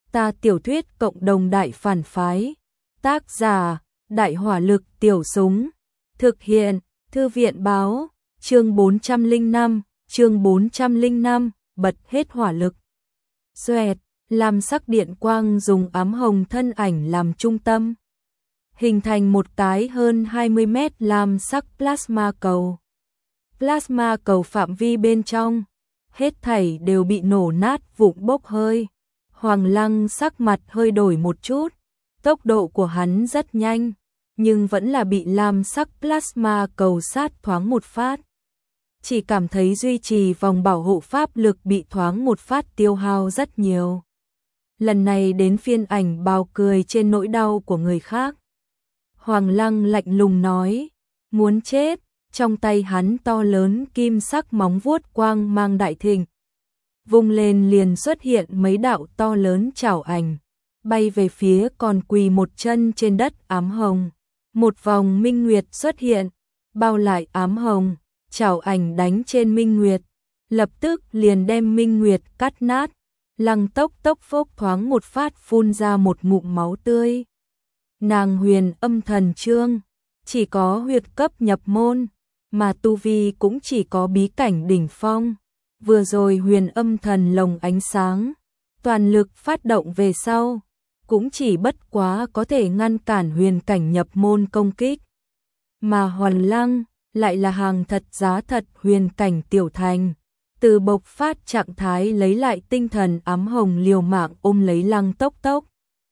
Ta tiểu thuyết cộng đồng đại phản phái. Tác giả: Đại hỏa lực tiểu súng. Thực hiện: Thư viện báo. Chương 405, bật hết hỏa lực. Xoẹt, lam sắc điện quang dùng ám hồng thân ảnh làm trung tâm, hình thành một cái hơn 20 mét lam sắc plasma cầu. Plasma cầu phạm vi bên trong, hết thảy đều bị nổ nát vụn bốc hơi. Hoàng Lăng sắc mặt hơi đổi một chút, tốc độ của hắn rất nhanh, nhưng vẫn là bị lam sắc plasma cầu sát thoáng một phát. Chỉ cảm thấy duy trì vòng bảo hộ pháp lực bị thoáng một phát tiêu hao rất nhiều. Lần này đến phiên Ảnh Bào cười trên nỗi đau của người khác. Hoàng Lăng lạnh lùng nói, muốn chết. Trong tay hắn to lớn kim sắc móng vuốt quang mang đại thịnh, vung lên liền xuất hiện mấy đạo to lớn chảo ảnh, bay về phía còn quỳ một chân trên đất ám hồng. Một vòng minh nguyệt xuất hiện, bao lại ám hồng, chảo ảnh đánh trên minh nguyệt, lập tức liền đem minh nguyệt cắt nát. Lăng Tốc Tốc phốc thoáng một phát phun ra một ngụm máu tươi. Nàng Huyền Âm Thần Chương chỉ có huyết cấp nhập môn, mà tu vi cũng chỉ có bí cảnh đỉnh phong. Vừa rồi Huyền Âm Thần lồng ánh sáng, toàn lực phát động về sau, cũng chỉ bất quá có thể ngăn cản huyền cảnh nhập môn công kích. Mà Hoàn Lăng lại là hàng thật giá thật huyền cảnh tiểu thành, từ bộc phát trạng thái lấy lại tinh thần ám hồng liều mạng ôm lấy Lăng Tốc Tốc.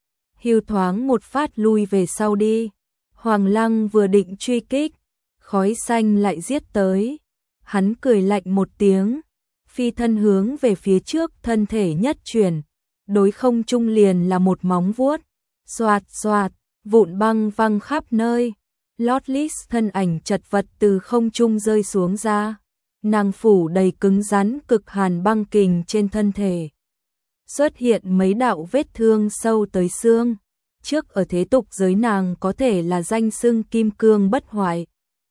Hưu thoáng một phát lui về sau đi. Hoàng Lăng vừa định truy kích, khói xanh lại giết tới. Hắn cười lạnh một tiếng, phi thân hướng về phía trước, thân thể nhất chuyển, đối không trung liền là một móng vuốt, xoạt xoạt, vụn băng văng khắp nơi. Lotless thân ảnh chật vật từ không trung rơi xuống ra, nàng phủ đầy cứng rắn cực hàn băng kình trên thân thể. Xuất hiện mấy đạo vết thương sâu tới xương. Trước ở thế tục giới nàng có thể là danh xưng kim cương bất hoại,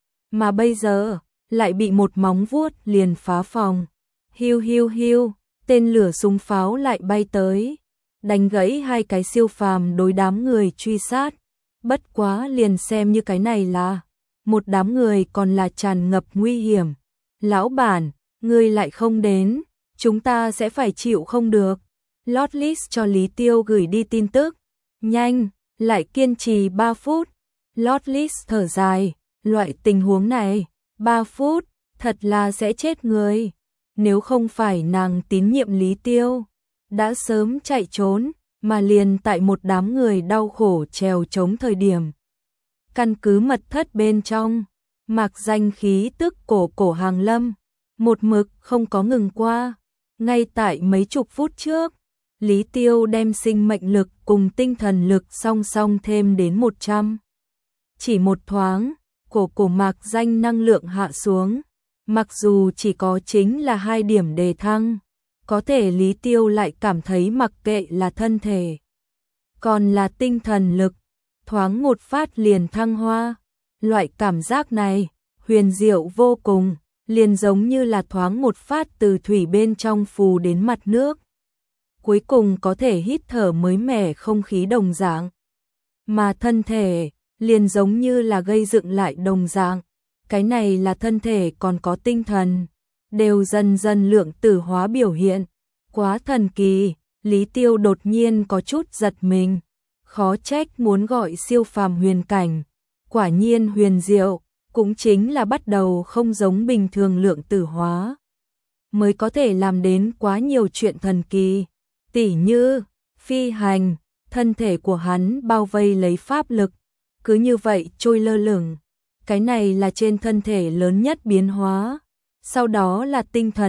mà bây giờ lại bị một móng vuốt liền phá phòng. Hiu hiu hiu, tên lửa súng pháo lại bay tới, đánh gãy hai cái siêu phàm đối đám người truy sát. Bất quá liền xem như cái này là một đám người còn là tràn ngập nguy hiểm. Lão bản, ngươi lại không đến, chúng ta sẽ phải chịu không được. Lotless cho Lý Tiêu gửi đi tin tức. Nhanh, lại kiên trì 3 phút. Lotless thở dài, loại tình huống này, 3 phút, thật là sẽ chết người. Nếu không phải nàng tín nhiệm Lý Tiêu, đã sớm chạy trốn, mà liền tại một đám người đau khổ trèo chống thời điểm. Căn cứ mật thất bên trong, mạc danh khí tức cổ hàng lâm, một mực không có ngừng qua. Ngay tại mấy chục phút trước, Lý Tiêu đem sinh mệnh lực cùng tinh thần lực song song thêm đến 100. Chỉ một thoáng, cổ mạc danh năng lượng hạ xuống, mặc dù chỉ có chính là 2 điểm đề thăng, có thể Lý Tiêu lại cảm thấy mặc kệ là thân thể, còn là tinh thần lực, thoáng một phát liền thăng hoa. Loại cảm giác này, huyền diệu vô cùng, liền giống như là thoáng một phát từ thủy bên trong phù đến mặt nước. Cuối cùng có thể hít thở mới mẻ không khí đồng dạng. Mà thân thể, liền giống như là gây dựng lại đồng dạng. Cái này là thân thể còn có tinh thần, đều dần dần lượng tử hóa biểu hiện. Quá thần kỳ, Lý Tiêu đột nhiên có chút giật mình. Khó trách muốn gọi siêu phàm huyền cảnh. Quả nhiên huyền diệu, cũng chính là bắt đầu không giống bình thường lượng tử hóa, mới có thể làm đến quá nhiều chuyện thần kỳ. Tỉ như, phi hành, thân thể của hắn bao vây lấy pháp lực, cứ như vậy trôi lơ lửng. Cái này là trên thân thể lớn nhất biến hóa. Sau đó là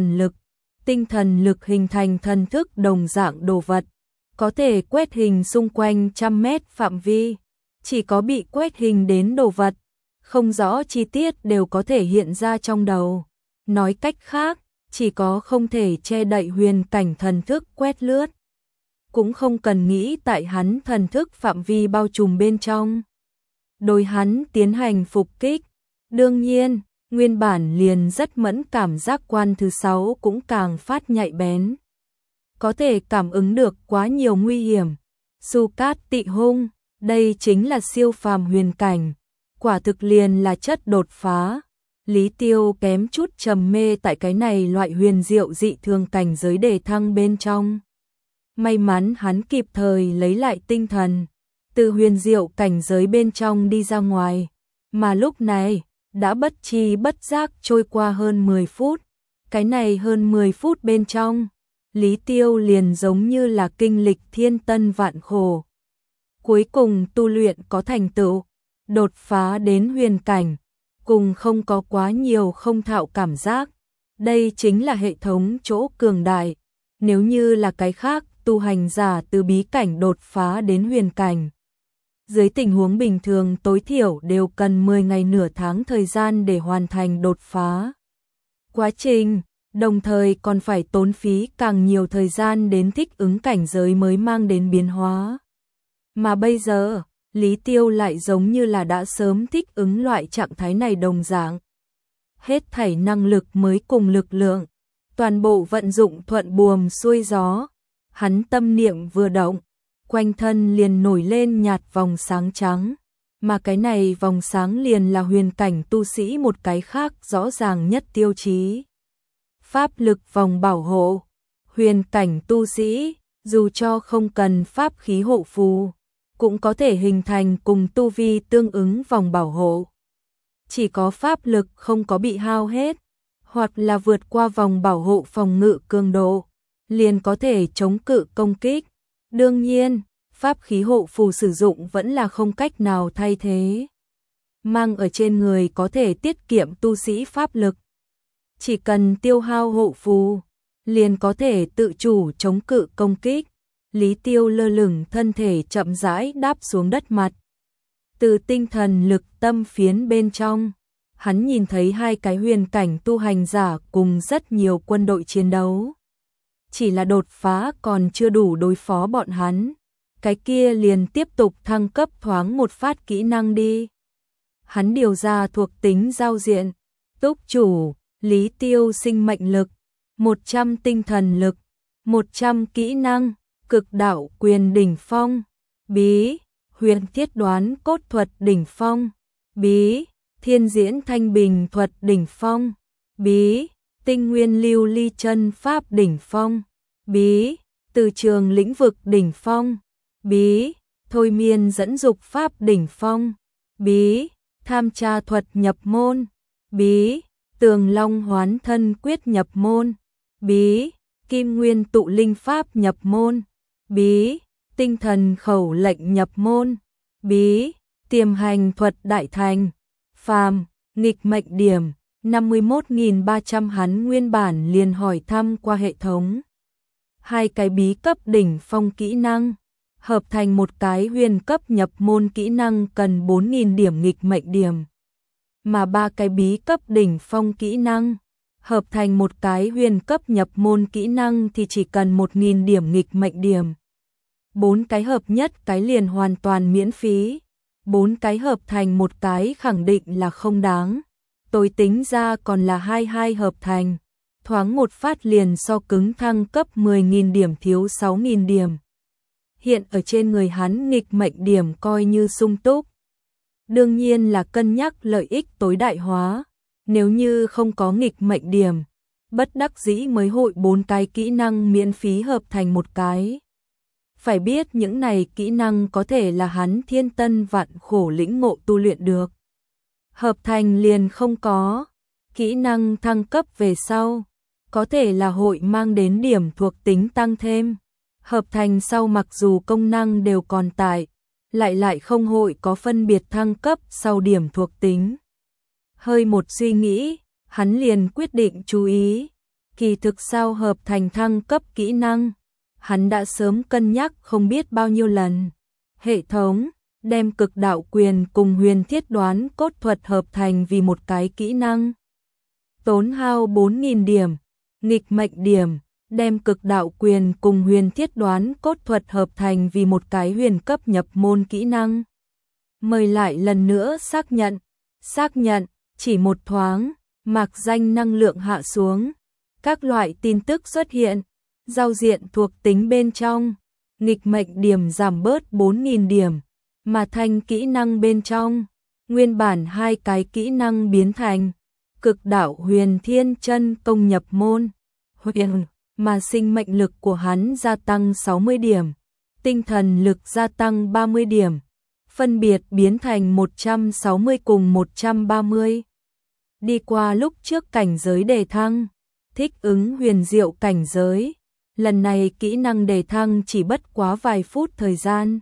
tinh thần lực hình thành thần thức đồng dạng đồ vật, có thể quét hình xung quanh 100 mét phạm vi. Chỉ có bị quét hình đến đồ vật, không rõ chi tiết đều có thể hiện ra trong đầu. Nói cách khác, chỉ có không thể che đậy huyền cảnh thần thức quét lướt, cũng không cần nghĩ tại hắn thần thức phạm vi bao trùm bên trong, đối hắn tiến hành phục kích. Đương nhiên, nguyên bản liền rất mẫn cảm giác quan thứ 6 cũng càng phát nhạy bén. có thể cảm ứng được quá nhiều nguy hiểm. Su Cát Tị Hung, đây chính là siêu phàm huyền cảnh, quả thực liền là chất đột phá. Lý Tiêu kém chút trầm mê tại cái này loại huyền diệu dị thường cảnh giới đề thăng bên trong. May mắn hắn kịp thời lấy lại tinh thần, từ huyền diệu cảnh giới bên trong đi ra ngoài, mà lúc này đã bất tri bất giác trôi qua hơn 10 phút. Cái này hơn 10 phút bên trong, Lý Tiêu liền giống như là kinh lịch thiên tân vạn khổ. Cuối cùng tu luyện có thành tựu, đột phá đến huyền cảnh, cùng không có quá nhiều không thạo cảm giác. Đây chính là hệ thống chỗ cường đại. Nếu như là cái khác, tu hành giả từ bí cảnh đột phá đến huyền cảnh, dưới tình huống bình thường tối thiểu đều cần 10 ngày nửa tháng thời gian để hoàn thành đột phá quá trình, đồng thời còn phải tốn phí càng nhiều thời gian đến thích ứng cảnh giới mới mang đến biến hóa. Mà bây giờ, Lý Tiêu lại giống như là đã sớm thích ứng loại trạng thái này đồng dạng. Hết thảy năng lực mới cùng lực lượng, toàn bộ vận dụng thuận buồm xuôi gió. Hắn tâm niệm vừa động, quanh thân liền nổi lên nhạt vòng sáng trắng, mà cái này vòng sáng liền là huyền cảnh tu sĩ một cái khác rõ ràng nhất tiêu chí. Pháp lực vòng bảo hộ, huyền cảnh tu sĩ, dù cho không cần pháp khí hộ phù, cũng có thể hình thành cùng tu vi tương ứng vòng bảo hộ. Chỉ có pháp lực không có bị hao hết, hoặc là vượt qua vòng bảo hộ phòng ngự cường độ, liền có thể chống cự công kích. Đương nhiên, pháp khí hộ phù sử dụng vẫn là không cách nào thay thế. Mang ở trên người có thể tiết kiệm tu sĩ pháp lực. Chỉ cần tiêu hao hộ phù, liền có thể tự chủ chống cự công kích. Lý Tiêu lơ lửng thân thể chậm rãi đáp xuống đất mặt. Từ tinh thần lực tâm phiến bên trong, hắn nhìn thấy hai cái huyền cảnh tu hành giả cùng rất nhiều quân đội chiến đấu. Chỉ là đột phá còn chưa đủ đối phó bọn hắn, cái kia liền tiếp tục thăng cấp thoáng một phát kỹ năng đi. Hắn điều ra thuộc tính giao diện, túc chủ, Lý Tiêu sinh mệnh lực, 100 tinh thần lực, 100 kỹ năng, cực đạo quyền đỉnh phong, bí, huyền thiết đoán cốt thuật đỉnh phong, bí, thiên diễn thanh bình thuật đỉnh phong, bí, tinh nguyên lưu ly chân pháp đỉnh phong, bí, từ trường lĩnh vực đỉnh phong, bí, thôi miên dẫn dục pháp đỉnh phong, bí, tham tra thuật nhập môn, bí, tường long hoán thân quyết nhập môn, bí, kim nguyên tụ linh pháp nhập môn, bí, tinh thần khẩu lệnh nhập môn, bí, tiềm hành thuật đại thành, phàm, nghịch mệnh điểm, 51.300. Hắn nguyên bản liền hỏi thăm qua hệ thống. Hai cái bí cấp đỉnh phong kỹ năng, hợp thành một cái huyền cấp nhập môn kỹ năng cần 4.000 điểm nghịch mệnh điểm. Mà ba cái bí cấp đỉnh phong kỹ năng, hợp thành một cái huyền cấp nhập môn kỹ năng thì chỉ cần 1.000 điểm nghịch mệnh điểm. 4 cái hợp nhất cái liền hoàn toàn miễn phí. 4 cái hợp thành một cái khẳng định là không đáng. Tôi tính ra còn là 22 hợp thành. Thoáng một phát liền so cứng thăng cấp 10.000 điểm thiếu 6.000 điểm. Hiện ở trên người hắn nghịch mệnh điểm coi như sung túc. Đương nhiên là cân nhắc lợi ích tối đại hóa. Nếu như không có nghịch mệnh điểm, bất đắc dĩ mới hội 4 cái kỹ năng miễn phí hợp thành một cái. Phải biết những này kỹ năng có thể là hắn thiên tân vạn khổ lĩnh ngộ tu luyện được. Hợp thành liền không có. Kỹ năng thăng cấp về sau, có thể là hội mang đến điểm thuộc tính tăng thêm. Hợp thành sau mặc dù công năng đều còn tại, lại không hội có phân biệt thăng cấp sau điểm thuộc tính. Hơi một suy nghĩ, hắn liền quyết định chú ý. Kỳ thực sau hợp thành thăng cấp kỹ năng, hắn đã sớm cân nhắc không biết bao nhiêu lần. Hệ thống đem cực đạo quyền cùng huyền thiết đoán cốt thuật hợp thành vì một cái kỹ năng. Tốn hao 4.000 điểm, nghịch mệnh điểm, đem cực đạo quyền cùng huyền thiết đoán cốt thuật hợp thành vì một cái huyền cấp nhập môn kỹ năng. Mời lại lần nữa xác nhận, chỉ một thoáng, mạc danh năng lượng hạ xuống, các loại tin tức xuất hiện, Giao diện thuộc tính bên trong, nghịch mệnh điểm giảm bớt 4.000 điểm, mà thành kỹ năng bên trong, nguyên bản 2 cái kỹ năng biến thành cực đạo huyền thiên chân công nhập môn, huyền, mà sinh mệnh lực của hắn gia tăng 60 điểm, tinh thần lực gia tăng 30 điểm, phân biệt biến thành 160 cùng 130. Đi qua lúc trước cảnh giới đề thăng, thích ứng huyền diệu cảnh giới, lần này kỹ năng đề thăng chỉ bất quá vài phút thời gian.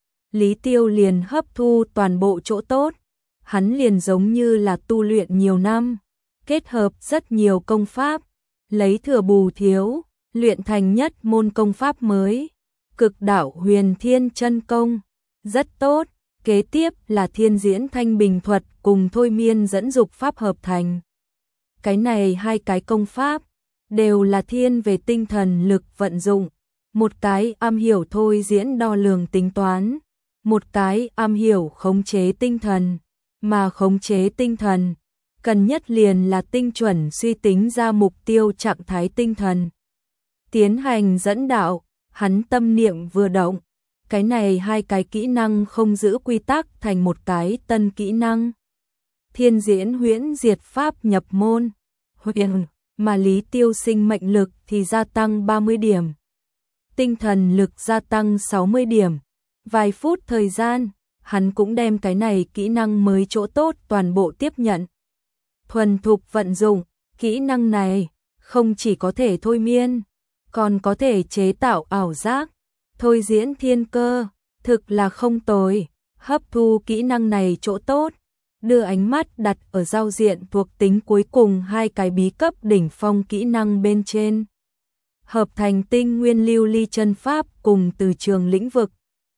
Lý Tiêu liền hấp thu toàn bộ chỗ tốt, hắn liền giống như là tu luyện nhiều năm, kết hợp rất nhiều công pháp, lấy thừa bù thiếu, luyện thành nhất môn công pháp mới, cực đạo huyền thiên chân công, rất tốt. Kế tiếp là thiên diễn thanh bình thuật cùng thôi miên dẫn dục pháp hợp thành. Cái này 2 cái công pháp đều là thiên về tinh thần lực vận dụng, một cái am hiểu thôi diễn đo lường tính toán, một cái am hiểu khống chế tinh thần, mà khống chế tinh thần cần nhất liền là tinh chuẩn suy tính ra mục tiêu trạng thái tinh thần. Tiến hành dẫn đạo, hắn tâm niệm vừa động, cái này 2 cái kỹ năng không giữ quy tắc thành một cái tân kỹ năng. Thiên diễn huyễn diệt pháp nhập môn, huyền, mà Lý Tiêu sinh mệnh lực thì gia tăng 30 điểm. Tinh thần lực gia tăng 60 điểm. Vài phút thời gian, hắn cũng đem cái này kỹ năng mới chỗ tốt toàn bộ tiếp nhận. Thuần thục vận dụng, kỹ năng này không chỉ có thể thôi miên, còn có thể chế tạo ảo giác, thôi diễn thiên cơ, thực là không tồi. Hấp thu kỹ năng này chỗ tốt, đưa ánh mắt đặt ở giao diện thuộc tính cuối cùng 2 cái bí cấp đỉnh phong kỹ năng bên trên. Hợp thành tinh nguyên lưu ly chân pháp cùng từ trường lĩnh vực.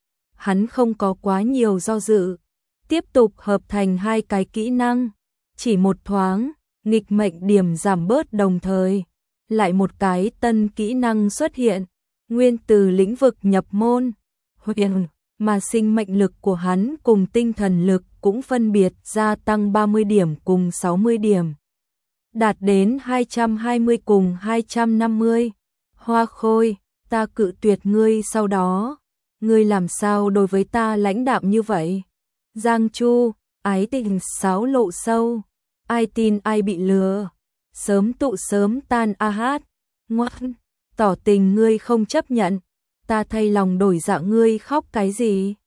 Hắn không có quá nhiều do dự, tiếp tục hợp thành 2 cái kỹ năng, chỉ một thoáng, nghịch mệnh điểm giảm bớt đồng thời, lại một cái tân kỹ năng xuất hiện, nguyên từ lĩnh vực nhập môn, huyền, mà sinh mệnh lực của hắn cùng tinh thần lực cũng phân biệt gia tăng 30 điểm cùng 60 điểm. Đạt đến 220 cùng 250. Hoa Khôi, ta cự tuyệt ngươi sau đó. Ngươi làm sao đối với ta lãnh đạm như vậy? Giang Chu, ái tình sáo lộ sâu. Ai tin ai bị lừa. Sớm tụ sớm tan a hát. Ngoan, tỏ tình ngươi không chấp nhận. Ta thay lòng đổi dạ ngươi khóc cái gì?